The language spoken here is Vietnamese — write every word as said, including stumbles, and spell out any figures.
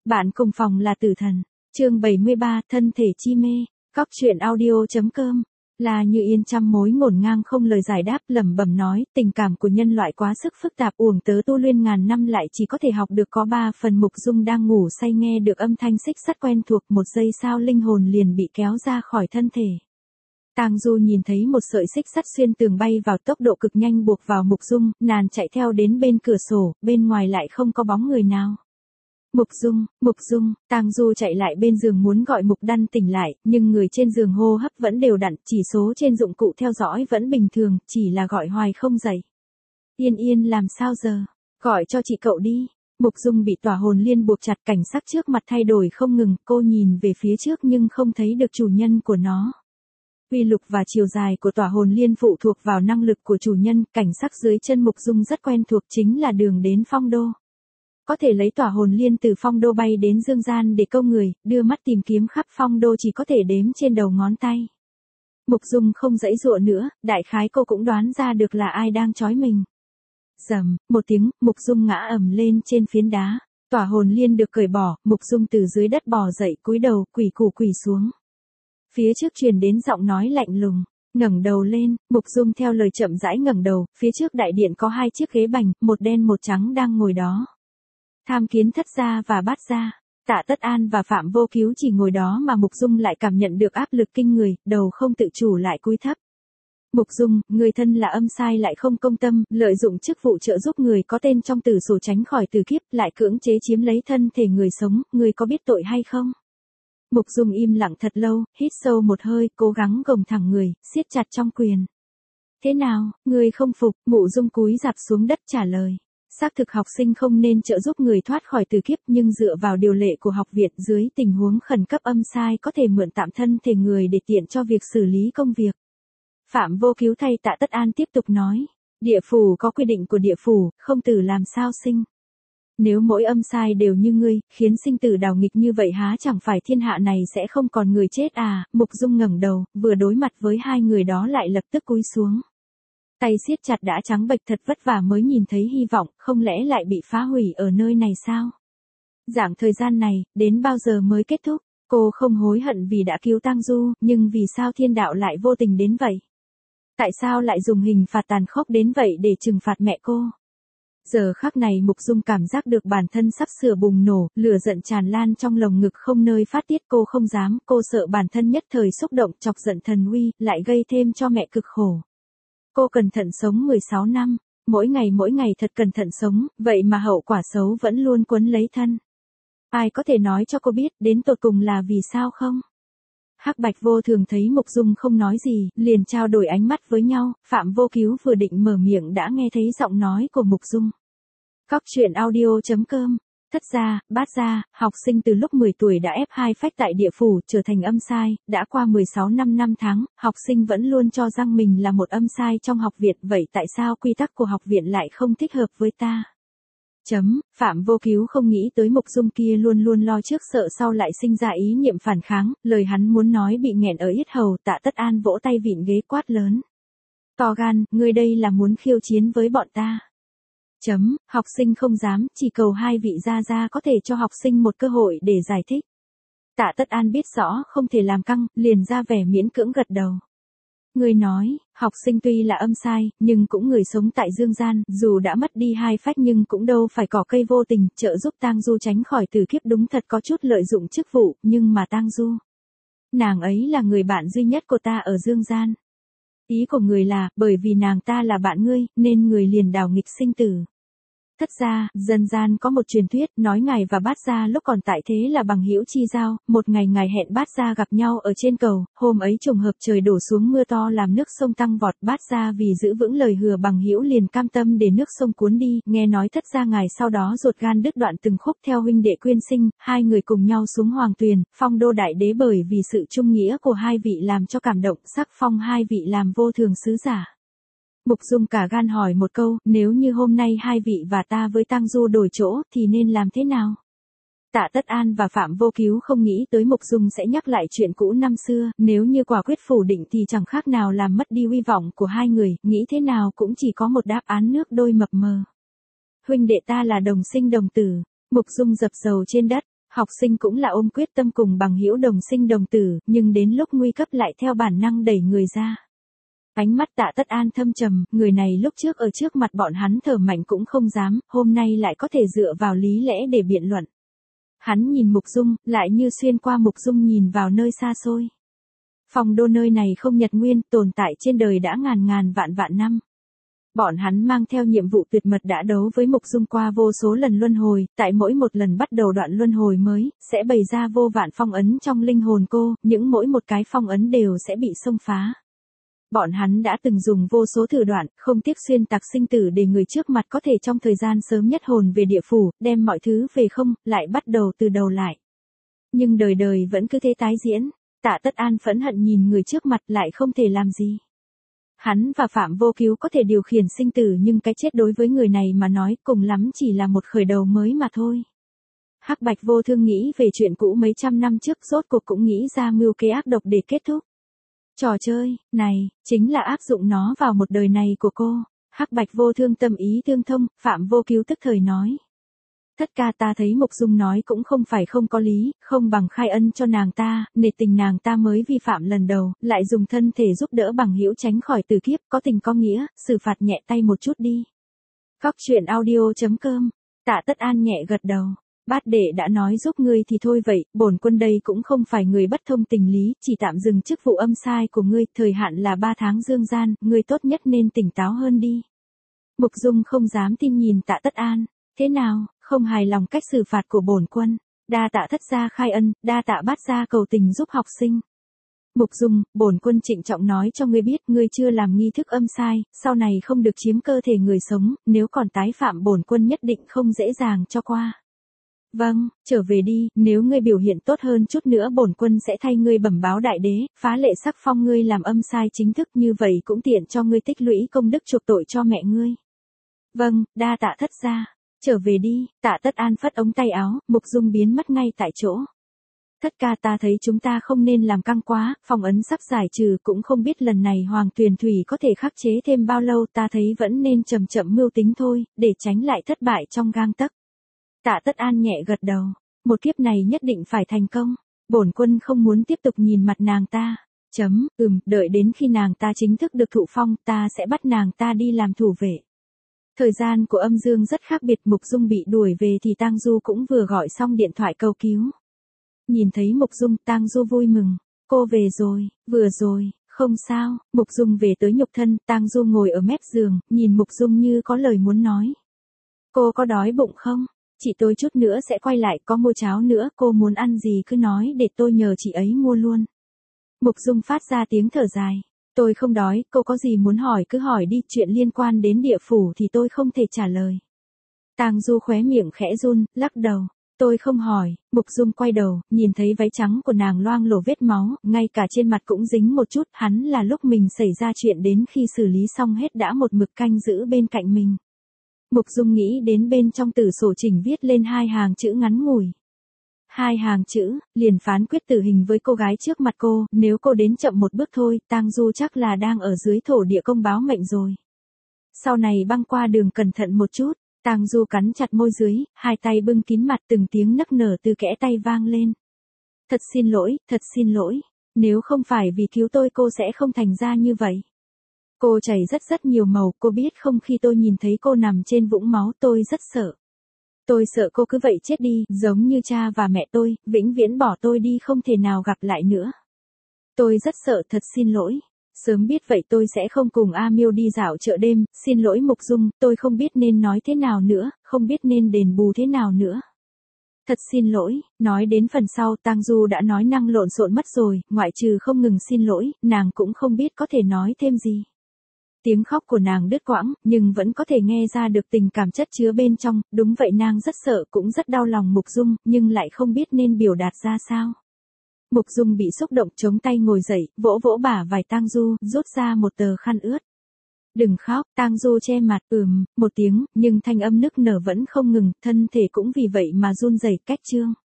Bạn cùng phòng là tử thần. Chương bảy mươi ba, thân thể chi mê. Cóc truyện audio.com. Là Như Yên trăm mối ngổn ngang không lời giải đáp, lẩm bẩm nói, tình cảm của nhân loại quá sức phức tạp, uổng tớ tu luyện ngàn năm lại chỉ có thể học được có ba phần. Mục Dung đang ngủ say nghe được âm thanh xích sắt quen thuộc, một giây sau linh hồn liền bị kéo ra khỏi thân thể. Tang Du nhìn thấy một sợi xích sắt xuyên tường bay vào tốc độ cực nhanh buộc vào Mục Dung, nàng chạy theo đến bên cửa sổ, bên ngoài lại không có bóng người nào. Mục Dung, Mục Dung, Tang Du chạy lại bên giường muốn gọi Mục Đan tỉnh lại, nhưng người trên giường hô hấp vẫn đều đặn, chỉ số trên dụng cụ theo dõi vẫn bình thường, chỉ là gọi hoài không dậy. Yên Yên làm sao giờ? Gọi cho chị cậu đi. Mục Dung bị tỏa hồn liên buộc chặt, cảnh sắc trước mặt thay đổi không ngừng, cô nhìn về phía trước nhưng không thấy được chủ nhân của nó. Uy lực và chiều dài của tỏa hồn liên phụ thuộc vào năng lực của chủ nhân, cảnh sắc dưới chân Mục Dung rất quen thuộc, chính là đường đến Phong Đô. Có thể lấy tỏa hồn liên từ Phong Đô bay đến Dương Gian để câu người, đưa mắt tìm kiếm khắp Phong Đô chỉ có thể đếm trên đầu ngón tay. Mục Dung không giãy giụa nữa, đại khái cô cũng đoán ra được là ai đang trói mình. Rầm, một tiếng, Mục Dung ngã ầm lên trên phiến đá. Tỏa hồn liên được cởi bỏ, Mục Dung từ dưới đất bò dậy, cúi đầu, quỳ củ quỳ xuống. Phía trước truyền đến giọng nói lạnh lùng, ngẩng đầu lên. Mục Dung theo lời chậm rãi ngẩng đầu, phía trước đại điện có hai chiếc ghế bành, một đen một trắng đang ngồi đó. Tham Kiến Thất gia và Bát gia, Tạ Tất An và Phạm Vô Cứu chỉ ngồi đó mà Mục Dung lại cảm nhận được áp lực kinh người, đầu không tự chủ lại cúi thấp. Mục Dung, người thân là âm sai lại không công tâm, lợi dụng chức vụ trợ giúp người có tên trong tử sổ tránh khỏi tử kiếp, lại cưỡng chế chiếm lấy thân thể người sống, người có biết tội hay không? Mục Dung im lặng thật lâu, hít sâu một hơi, cố gắng gồng thẳng người, siết chặt trong quyền. Thế nào, người không phục? Mộ Dung cúi rạp xuống đất trả lời. Xác thực học sinh không nên trợ giúp người thoát khỏi tử kiếp, nhưng dựa vào điều lệ của học viện, dưới tình huống khẩn cấp âm sai có thể mượn tạm thân thể người để tiện cho việc xử lý công việc. Phạm Vô Cứu thay Tạ Tất An tiếp tục nói, địa phủ có quy định của địa phủ, không tử làm sao sinh. Nếu mỗi âm sai đều như ngươi, khiến sinh tử đảo nghịch như vậy há chẳng phải thiên hạ này sẽ không còn người chết à? Mục Dung ngẩng đầu, vừa đối mặt với hai người đó lại lập tức cúi xuống. Tay siết chặt đã trắng bệch, thật vất vả mới nhìn thấy hy vọng, không lẽ lại bị phá hủy ở nơi này sao? Dạng thời gian này, đến bao giờ mới kết thúc? Cô không hối hận vì đã cứu Tang Du, nhưng vì sao thiên đạo lại vô tình đến vậy? Tại sao lại dùng hình phạt tàn khốc đến vậy để trừng phạt mẹ cô? Giờ khắc này Mục Dung cảm giác được bản thân sắp sửa bùng nổ, lửa giận tràn lan trong lồng ngực không nơi phát tiết, cô không dám, cô sợ bản thân nhất thời xúc động chọc giận thần uy, lại gây thêm cho mẹ cực khổ. Cô cẩn thận sống mười sáu năm, mỗi ngày mỗi ngày thật cẩn thận sống, vậy mà hậu quả xấu vẫn luôn quấn lấy thân. Ai có thể nói cho cô biết, đến tột cùng là vì sao không? Hắc Bạch Vô Thường thấy Mục Dung không nói gì, liền trao đổi ánh mắt với nhau, Phạm Vô Cứu vừa định mở miệng đã nghe thấy giọng nói của Mục Dung. Cóc truyện audio.com. Thất gia, Bát gia, học sinh từ lúc mười tuổi đã ép hai phách tại địa phủ, trở thành âm sai, đã qua mười sáu năm năm tháng, học sinh vẫn luôn cho rằng mình là một âm sai trong học viện, vậy tại sao quy tắc của học viện lại không thích hợp với ta? Chấm, Phạm Vô Cứu không nghĩ tới Mục Dung kia luôn luôn lo trước sợ sau lại sinh ra ý niệm phản kháng, lời hắn muốn nói bị nghẹn ở yết hầu. Tạ Tất An vỗ tay vịn ghế quát lớn. To gan, ngươi đây là muốn khiêu chiến với bọn ta. Chấm, học sinh không dám, chỉ cầu hai vị gia gia có thể cho học sinh một cơ hội để giải thích. Tạ Tất An biết rõ không thể làm căng, liền ra vẻ miễn cưỡng gật đầu. Người nói, học sinh tuy là âm sai, nhưng cũng người sống tại Dương Gian, dù đã mất đi hai phách nhưng cũng đâu phải cỏ cây vô tình, trợ giúp Tang Du tránh khỏi tử kiếp đúng thật có chút lợi dụng chức vụ, nhưng mà Tang Du, nàng ấy là người bạn duy nhất của ta ở Dương Gian. Ý của người là, bởi vì nàng ta là bạn ngươi, nên người liền đảo nghịch sinh tử. Thất gia, dân gian có một truyền thuyết, nói ngài và Bát gia lúc còn tại thế là bằng hữu chi giao, một ngày ngài hẹn Bát gia gặp nhau ở trên cầu, hôm ấy trùng hợp trời đổ xuống mưa to làm nước sông tăng vọt, Bát gia vì giữ vững lời hứa bằng hữu liền cam tâm để nước sông cuốn đi, nghe nói thất gia ngài sau đó ruột gan đứt đoạn từng khúc theo huynh đệ quyên sinh, hai người cùng nhau xuống Hoàng Tuyền, Phong Đô đại đế bởi vì sự trung nghĩa của hai vị làm cho cảm động, sắc phong hai vị làm vô thường sứ giả. Mục Dung cả gan hỏi một câu, nếu như hôm nay hai vị và ta với Tang Du đổi chỗ, thì nên làm thế nào? Tạ Tất An và Phạm Vô Cứu không nghĩ tới Mục Dung sẽ nhắc lại chuyện cũ năm xưa, nếu như quả quyết phủ định thì chẳng khác nào làm mất đi uy vọng của hai người, nghĩ thế nào cũng chỉ có một đáp án nước đôi mập mờ. Huynh đệ ta là đồng sinh đồng tử. Mục Dung dập dầu trên đất, Học sinh cũng là ôm quyết tâm cùng bằng hữu đồng sinh đồng tử, nhưng đến lúc nguy cấp lại theo bản năng đẩy người ra. Ánh mắt Tạ Tất An thâm trầm, người này lúc trước ở trước mặt bọn hắn thở mạnh cũng không dám, hôm nay lại có thể dựa vào lý lẽ để biện luận. Hắn nhìn Mục Dung, lại như xuyên qua Mục Dung nhìn vào nơi xa xôi. Phong đô nơi này không nhật nguyên, tồn tại trên đời đã ngàn ngàn vạn vạn năm. Bọn hắn mang theo nhiệm vụ tuyệt mật đã đấu với Mục Dung qua vô số lần luân hồi, tại mỗi một lần bắt đầu đoạn luân hồi mới, sẽ bày ra vô vạn phong ấn trong linh hồn cô, những mỗi một cái phong ấn đều sẽ bị xông phá. Bọn hắn đã từng dùng vô số thủ đoạn, không tiếc xuyên tạc sinh tử để người trước mặt có thể trong thời gian sớm nhất hồn về địa phủ, đem mọi thứ về không, lại bắt đầu từ đầu lại. Nhưng đời đời vẫn cứ thế tái diễn, Tạ Tất An phẫn hận nhìn người trước mặt lại không thể làm gì. Hắn và Phạm Vô Cứu có thể điều khiển sinh tử nhưng cái chết đối với người này mà nói cùng lắm chỉ là một khởi đầu mới mà thôi. Hắc Bạch Vô Thương nghĩ về chuyện cũ mấy trăm năm trước rốt cuộc cũng nghĩ ra mưu kế ác độc để kết thúc. Trò chơi, này, chính là áp dụng nó vào một đời này của cô. Hắc Bạch Vô Thương tâm ý tương thông, Phạm Vô Cứu tức thời nói. Thất ca, ta thấy Mục Dung nói cũng không phải không có lý, không bằng khai ân cho nàng ta, nể tình nàng ta mới vi phạm lần đầu, lại dùng thân thể giúp đỡ bằng hữu tránh khỏi tử kiếp, có tình có nghĩa, xử phạt nhẹ tay một chút đi. Góc truyện audio chấm com, Tạ Tất An nhẹ gật đầu. Bát đệ đã nói giúp ngươi thì thôi vậy, bổn quân đây cũng không phải người bất thông tình lý, chỉ tạm dừng chức vụ âm sai của ngươi, thời hạn là ba tháng dương gian, ngươi tốt nhất nên tỉnh táo hơn đi. Mục Dung không dám tin nhìn Tạ Tất An, thế nào, không hài lòng cách xử phạt của bổn quân, đa tạ thất gia khai ân, đa tạ bát gia cầu tình giúp học sinh. Mục Dung, bổn quân trịnh trọng nói cho ngươi biết, ngươi chưa làm nghi thức âm sai, sau này không được chiếm cơ thể người sống, nếu còn tái phạm bổn quân nhất định không dễ dàng cho qua. Vâng, trở về đi, nếu ngươi biểu hiện tốt hơn chút nữa bổn quân sẽ thay ngươi bẩm báo đại đế, phá lệ sắc phong ngươi làm âm sai chính thức, như vậy cũng tiện cho ngươi tích lũy công đức chuộc tội cho mẹ ngươi. Vâng, đa tạ thất gia, trở về đi. Tạ Tất An phất ống tay áo, Mục Dung biến mất ngay tại chỗ. Thất ca, ta thấy chúng ta không nên làm căng quá, phong ấn sắp giải trừ cũng không biết lần này Hoàng Tuyền Thủy có thể khắc chế thêm bao lâu, ta thấy vẫn nên chậm chậm mưu tính thôi, để tránh lại thất bại trong gang tấc. Tạ Tất An nhẹ gật đầu, một kiếp này nhất định phải thành công, bổn quân không muốn tiếp tục nhìn mặt nàng ta. Chấm, ừm, đợi đến khi nàng ta chính thức được thụ phong, ta sẽ bắt nàng ta đi làm thủ vệ. Thời gian của âm dương rất khác biệt, Mục Dung bị đuổi về thì Tang Du cũng vừa gọi xong điện thoại cầu cứu. Nhìn thấy Mục Dung, Tang Du vui mừng, cô về rồi, vừa rồi, không sao. Mục Dung về tới nhục thân, Tang Du ngồi ở mép giường, nhìn Mục Dung như có lời muốn nói. Cô có đói bụng không? Chị tôi chút nữa sẽ quay lại, có mua cháo nữa, cô muốn ăn gì cứ nói để tôi nhờ chị ấy mua luôn. Mục Dung phát ra tiếng thở dài. Tôi không đói, cô có gì muốn hỏi cứ hỏi đi, chuyện liên quan đến địa phủ thì tôi không thể trả lời. Tang Du khóe miệng khẽ run, lắc đầu. Tôi không hỏi. Mục Dung quay đầu, nhìn thấy váy trắng của nàng loang lổ vết máu, ngay cả trên mặt cũng dính một chút, hắn là lúc mình xảy ra chuyện đến khi xử lý xong hết đã một mực canh giữ bên cạnh mình. Mục Dung nghĩ đến bên trong tử sổ chỉnh viết lên hai hàng chữ ngắn ngủi. Hai hàng chữ, liền phán quyết tử hình với cô gái trước mặt cô, nếu cô đến chậm một bước thôi, Tang Du chắc là đang ở dưới thổ địa công báo mệnh rồi. Sau này băng qua đường cẩn thận một chút. Tang Du cắn chặt môi dưới, hai tay bưng kín mặt, từng tiếng nấc nở từ kẽ tay vang lên. Thật xin lỗi, thật xin lỗi, nếu không phải vì cứu tôi cô sẽ không thành ra như vậy. Cô chảy rất rất nhiều màu, cô biết không, khi tôi nhìn thấy cô nằm trên vũng máu tôi rất sợ. Tôi sợ cô cứ vậy chết đi, giống như cha và mẹ tôi, vĩnh viễn bỏ tôi đi không thể nào gặp lại nữa. Tôi rất sợ, thật xin lỗi. Sớm biết vậy tôi sẽ không cùng A Miêu đi dạo chợ đêm, xin lỗi Mục Dung, tôi không biết nên nói thế nào nữa, không biết nên đền bù thế nào nữa. Thật xin lỗi, nói đến phần sau Tang Du đã nói năng lộn xộn mất rồi, ngoại trừ không ngừng xin lỗi, nàng cũng không biết có thể nói thêm gì. Tiếng khóc của nàng đứt quãng, nhưng vẫn có thể nghe ra được tình cảm chất chứa bên trong, đúng vậy nàng rất sợ cũng rất đau lòng Mục Dung, nhưng lại không biết nên biểu đạt ra sao. Mục Dung bị xúc động chống tay ngồi dậy, vỗ vỗ bả vai Tang Du, rút ra một tờ khăn ướt. Đừng khóc, Tang Du che mặt, ừm, một tiếng, nhưng thanh âm nức nở vẫn không ngừng, thân thể cũng vì vậy mà run rẩy. Cách chương.